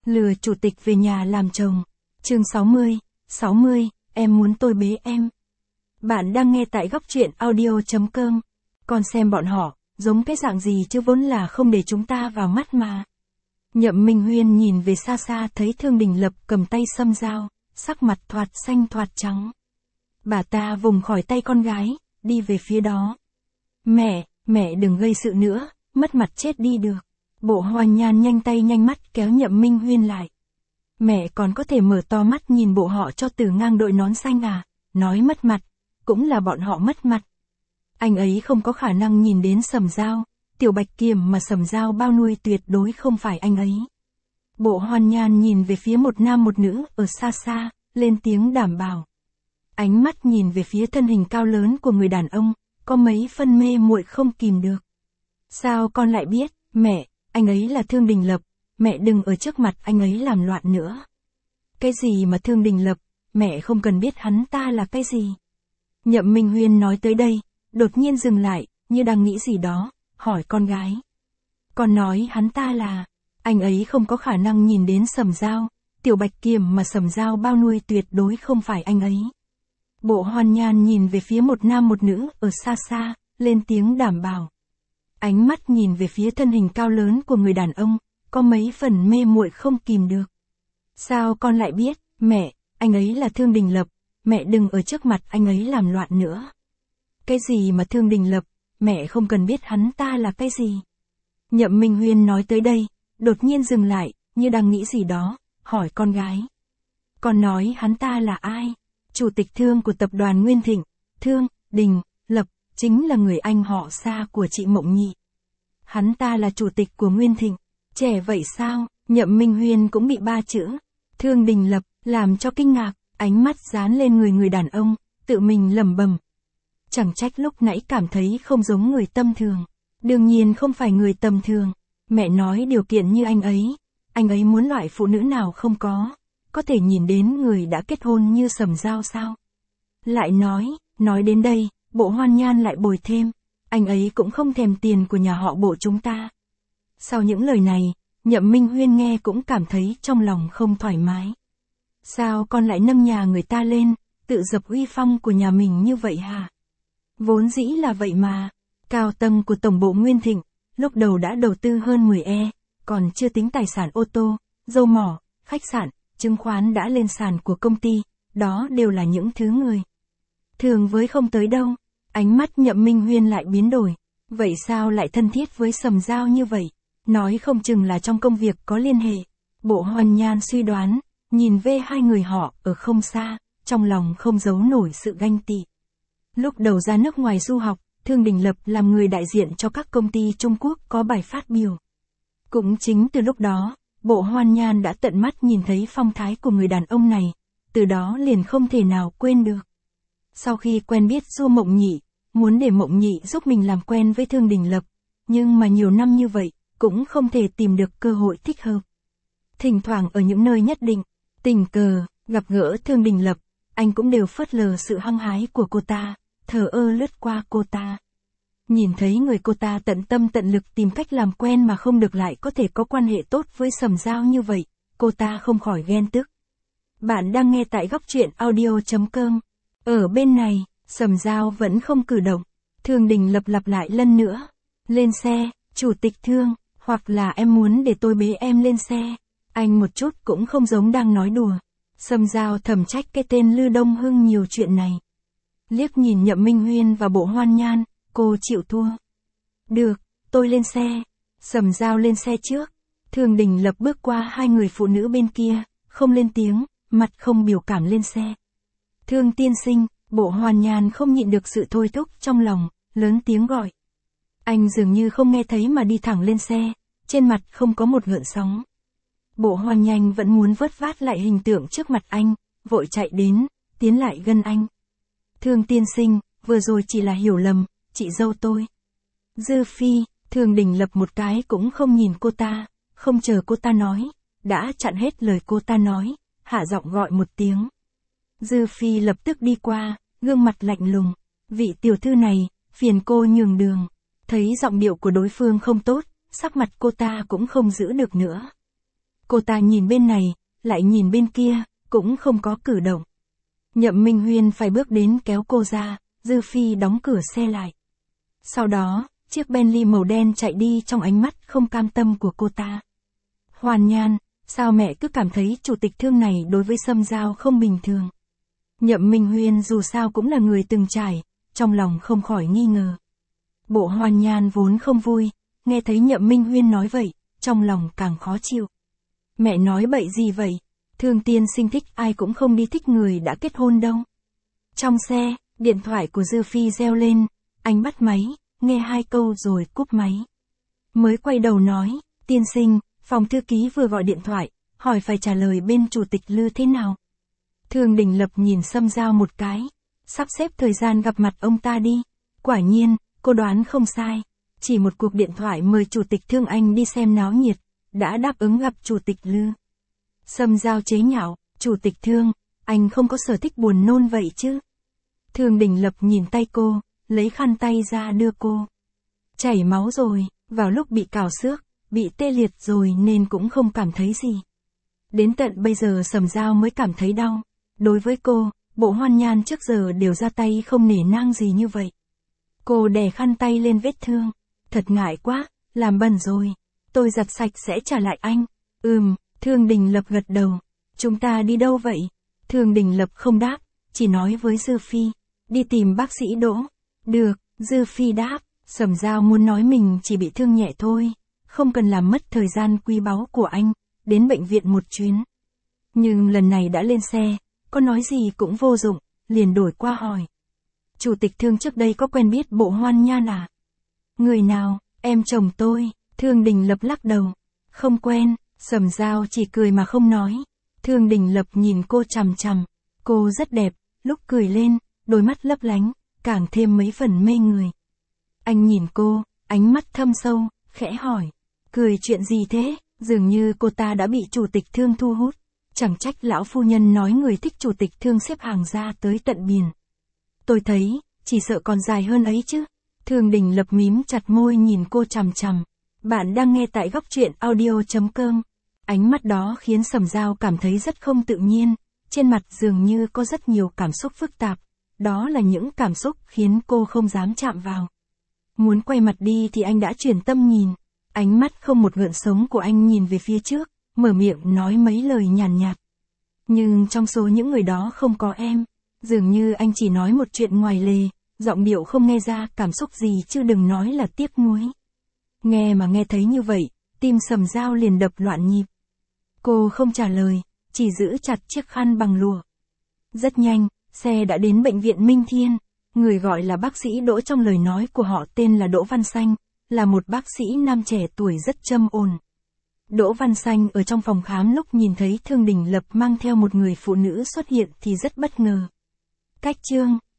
Lừa chủ tịch về nhà làm chồng. Chương 60, em muốn tôi bế em. Bạn đang nghe tại góc truyện audio.com. Còn xem bọn họ, giống cái dạng gì chứ vốn là không để chúng ta vào mắt mà. Nhậm Minh Huyên nhìn về xa xa thấy Thương Đình Lập cầm tay sâm dao, sắc mặt thoạt xanh thoạt trắng. Bà ta vùng khỏi tay con gái, đi về phía đó. Mẹ đừng gây sự nữa, mất mặt chết đi được. Bộ Hoa Nhan nhanh tay nhanh mắt kéo Nhậm Minh Huyên lại. Mẹ còn có thể mở to mắt nhìn bộ họ cho Từ Ngang đội nón xanh à, nói mất mặt, cũng là bọn họ mất mặt. Anh ấy không có khả năng nhìn đến Sầm Dao, Tiểu Bạch Kiềm mà Sầm Dao bao nuôi tuyệt đối không phải anh ấy. Bộ Hoa Nhan nhìn về phía một nam một nữ ở xa xa, lên tiếng đảm bảo. Ánh mắt nhìn về phía thân hình cao lớn của người đàn ông, có mấy phân mê muội không kìm được. Sao con lại biết, mẹ, anh ấy là Thương Đình Lập, mẹ đừng ở trước mặt anh ấy làm loạn nữa. Cái gì mà Thương Đình Lập, mẹ không cần biết hắn ta là cái gì. Nhậm Minh Huyên nói tới đây, đột nhiên dừng lại, như đang nghĩ gì đó, hỏi con gái. Con nói hắn ta là, anh ấy không có khả năng nhìn đến Sầm Dao, Tiểu Bạch Kiềm mà Sầm Dao bao nuôi tuyệt đối không phải anh ấy. Bộ Hoa Nhan nhìn về phía một nam một nữ ở xa xa, lên tiếng đảm bảo. Ánh mắt nhìn về phía thân hình cao lớn của người đàn ông, có mấy phần mê muội không kìm được. Sao con lại biết, mẹ, anh ấy là Thương Đình Lập, mẹ đừng ở trước mặt anh ấy làm loạn nữa. Cái gì mà Thương Đình Lập, mẹ không cần biết hắn ta là cái gì. Nhậm Minh Huyên nói tới đây, đột nhiên dừng lại, như đang nghĩ gì đó, hỏi con gái. Con nói hắn ta là ai? Chủ tịch Thương của tập đoàn Nguyên Thịnh, Thương Đình Lập, chính là người anh họ xa của chị Mộng Nhị. Hắn ta là chủ tịch của Nguyên Thịnh. Trẻ vậy sao? Nhậm Minh Huyên cũng bị ba chữ Thương Đình Lập làm cho kinh ngạc, ánh mắt dán lên người đàn ông, tự mình lẩm bẩm. Chẳng trách lúc nãy cảm thấy không giống người tầm thường. Đương nhiên không phải người tầm thường. Mẹ nói điều kiện như anh ấy muốn loại phụ nữ nào không có thể nhìn đến người đã kết hôn như Sầm Dao sao? Lại nói đến đây, Bộ Hoa Nhan lại bồi thêm, anh ấy cũng không thèm tiền của nhà họ Bộ chúng ta. Sau những lời này, Nhậm Minh Huyên nghe cũng cảm thấy trong lòng không thoải mái. Sao con lại nâng nhà người ta lên, tự dập uy phong của nhà mình như vậy hả? Vốn dĩ là vậy mà, cao tầng của Tổng bộ Nguyên Thịnh, lúc đầu đã đầu tư hơn 10 còn chưa tính tài sản ô tô, dầu mỏ, khách sạn, chứng khoán đã lên sàn của công ty, đó đều là những thứ người thường với không tới đâu. Ánh mắt Nhậm Minh Huyên lại biến đổi, vậy sao lại thân thiết với Sầm Dao như vậy? Nói không chừng là trong công việc có liên hệ. Bộ Hoa Nhan suy đoán, nhìn về hai người họ ở không xa, trong lòng không giấu nổi sự ganh tị. Lúc đầu ra nước ngoài du học, Thương Đình Lập làm người đại diện cho các công ty Trung Quốc có bài phát biểu. Cũng chính từ lúc đó, Bộ Hoa Nhan đã tận mắt nhìn thấy phong thái của người đàn ông này, từ đó liền không thể nào quên được. Sau khi quen biết Du Mộng Nhị, muốn để Mộng Nhị giúp mình làm quen với Thương Đình Lập, nhưng mà nhiều năm như vậy, cũng không thể tìm được cơ hội thích hợp. Thỉnh thoảng ở những nơi nhất định, tình cờ, gặp gỡ Thương Đình Lập, anh cũng đều phớt lờ sự hăng hái của cô ta, thờ ơ lướt qua cô ta. Nhìn thấy người cô ta tận tâm tận lực tìm cách làm quen mà không được lại có thể có quan hệ tốt với Sầm Dao như vậy, cô ta không khỏi ghen tức. Bạn đang nghe tại góc truyện audio.com. Ở bên này, Sầm Dao vẫn không cử động. Thương Đình Lập lặp lại lần nữa. Lên xe, Chủ tịch Thương, hoặc là em muốn để tôi bế em lên xe. Anh một chút cũng không giống đang nói đùa. Sầm Dao thầm trách cái tên Lư Đông Hưng nhiều chuyện này. Liếc nhìn Nhậm Minh Huyên và Bộ Hoa Nhan, cô chịu thua. Được, tôi lên xe. Sầm Dao lên xe trước. Thương Đình Lập bước qua hai người phụ nữ bên kia, không lên tiếng, mặt không biểu cảm lên xe. Thương tiên sinh, Bộ Hoa Nhan không nhịn được sự thôi thúc trong lòng, lớn tiếng gọi. Anh dường như không nghe thấy mà đi thẳng lên xe, trên mặt không có một gợn sóng. Bộ Hoa Nhan vẫn muốn vớt vát lại hình tượng trước mặt anh, vội chạy đến, tiến lại gần anh. Thương tiên sinh, vừa rồi chỉ là hiểu lầm, chị dâu tôi. Dư Phi, Thương Đình Lập một cái cũng không nhìn cô ta, không chờ cô ta nói, đã chặn hết lời cô ta nói, hạ giọng gọi một tiếng. Dư Phi lập tức đi qua, gương mặt lạnh lùng. Vị tiểu thư này, phiền cô nhường đường. Thấy giọng điệu của đối phương không tốt, sắc mặt cô ta cũng không giữ được nữa. Cô ta nhìn bên này, lại nhìn bên kia, cũng không có cử động. Nhậm Minh Huyên phải bước đến kéo cô ra, Dư Phi đóng cửa xe lại. Sau đó, chiếc Bentley màu đen chạy đi trong ánh mắt không cam tâm của cô ta. Hoàn Nhan, sao mẹ cứ cảm thấy chủ tịch Thương này đối với Sâm Giao không bình thường? Nhậm Minh Huyên dù sao cũng là người từng trải, trong lòng không khỏi nghi ngờ. Bộ Hoàn Nhan vốn không vui, nghe thấy Nhậm Minh Huyên nói vậy, trong lòng càng khó chịu. Mẹ nói bậy gì vậy? Thương tiên sinh thích ai cũng không đi thích người đã kết hôn đâu. Trong xe, điện thoại của Dư Phi reo lên, anh bắt máy, nghe 2 câu rồi cúp máy. Mới quay đầu nói, tiên sinh, phòng thư ký vừa gọi điện thoại, hỏi phải trả lời bên chủ tịch Lư thế nào. Thương Đình Lập nhìn Sâm Giao một cái, sắp xếp thời gian gặp mặt ông ta đi. Quả nhiên, cô đoán không sai, chỉ một cuộc điện thoại mời chủ tịch Thương anh đi xem náo nhiệt, đã đáp ứng gặp chủ tịch Lư. Sâm Giao chế nhạo, chủ tịch Thương, anh không có sở thích buồn nôn vậy chứ. Thương Đình Lập nhìn tay cô, lấy khăn tay ra đưa cô. Chảy máu rồi, vào lúc bị cào xước, bị tê liệt rồi nên cũng không cảm thấy gì. Đến tận bây giờ Sâm Giao mới cảm thấy đau. Đối với cô, bộ Hoan Nhan trước giờ đều ra tay không nể nang gì như vậy. Cô đè khăn tay lên vết thương. Thật ngại quá, làm bẩn rồi. Tôi giặt sạch sẽ trả lại anh. Thương Đình Lập gật đầu. Chúng ta đi đâu vậy? Thương Đình Lập không đáp, chỉ nói với Dư Phi. Đi tìm bác sĩ Đỗ. Được, Dư Phi đáp. Sâm Giao muốn nói mình chỉ bị thương nhẹ thôi. Không cần làm mất thời gian quý báu của anh. Đến bệnh viện một chuyến. Nhưng lần này đã lên xe, có nói gì cũng vô dụng, liền đổi qua hỏi. Chủ tịch Thương trước đây có quen biết bộ Hoan Nhan à? Người nào? Em chồng tôi. Thương Đình Lập lắc đầu. Không quen. Sâm Giao chỉ cười mà không nói. Thương Đình Lập nhìn cô chằm chằm. Cô rất đẹp, lúc cười lên, đôi mắt lấp lánh, càng thêm mấy phần mê người. Anh nhìn cô, ánh mắt thâm sâu, khẽ hỏi. Cười chuyện gì thế? Dường như cô ta đã bị chủ tịch Thương thu hút. Chẳng trách lão phu nhân nói người thích chủ tịch Thương xếp hàng ra tới tận biển. Tôi thấy, chỉ sợ còn dài hơn ấy chứ. Thương Đình Lập mím chặt môi nhìn cô chằm chằm. Bạn đang nghe tại góc truyện audio.com. Ánh mắt đó khiến Sâm Giao cảm thấy rất không tự nhiên, trên mặt dường như có rất nhiều cảm xúc phức tạp. Đó là những cảm xúc khiến cô không dám chạm vào. Muốn quay mặt đi thì anh đã chuyển tâm nhìn. Ánh mắt không một gợn sống của anh nhìn về phía trước, mở miệng nói mấy lời nhàn nhạt. Nhưng trong số những người đó không có em. Dường như anh chỉ nói một chuyện ngoài lề, giọng điệu không nghe ra cảm xúc gì chứ đừng nói là tiếc nuối. Nghe mà nghe thấy như vậy, tim Sâm Giao liền đập loạn nhịp. Cô không trả lời, chỉ giữ chặt chiếc khăn bằng lụa. Rất nhanh, xe đã đến bệnh viện Minh Thiên. Người gọi là bác sĩ Đỗ trong lời nói của họ tên là Đỗ Văn Xanh, là một bác sĩ nam trẻ tuổi rất châm ổn. Đỗ Văn Xanh ở trong phòng khám lúc nhìn thấy Thương Đình Lập mang theo một người phụ nữ xuất hiện thì rất bất ngờ. Cách chương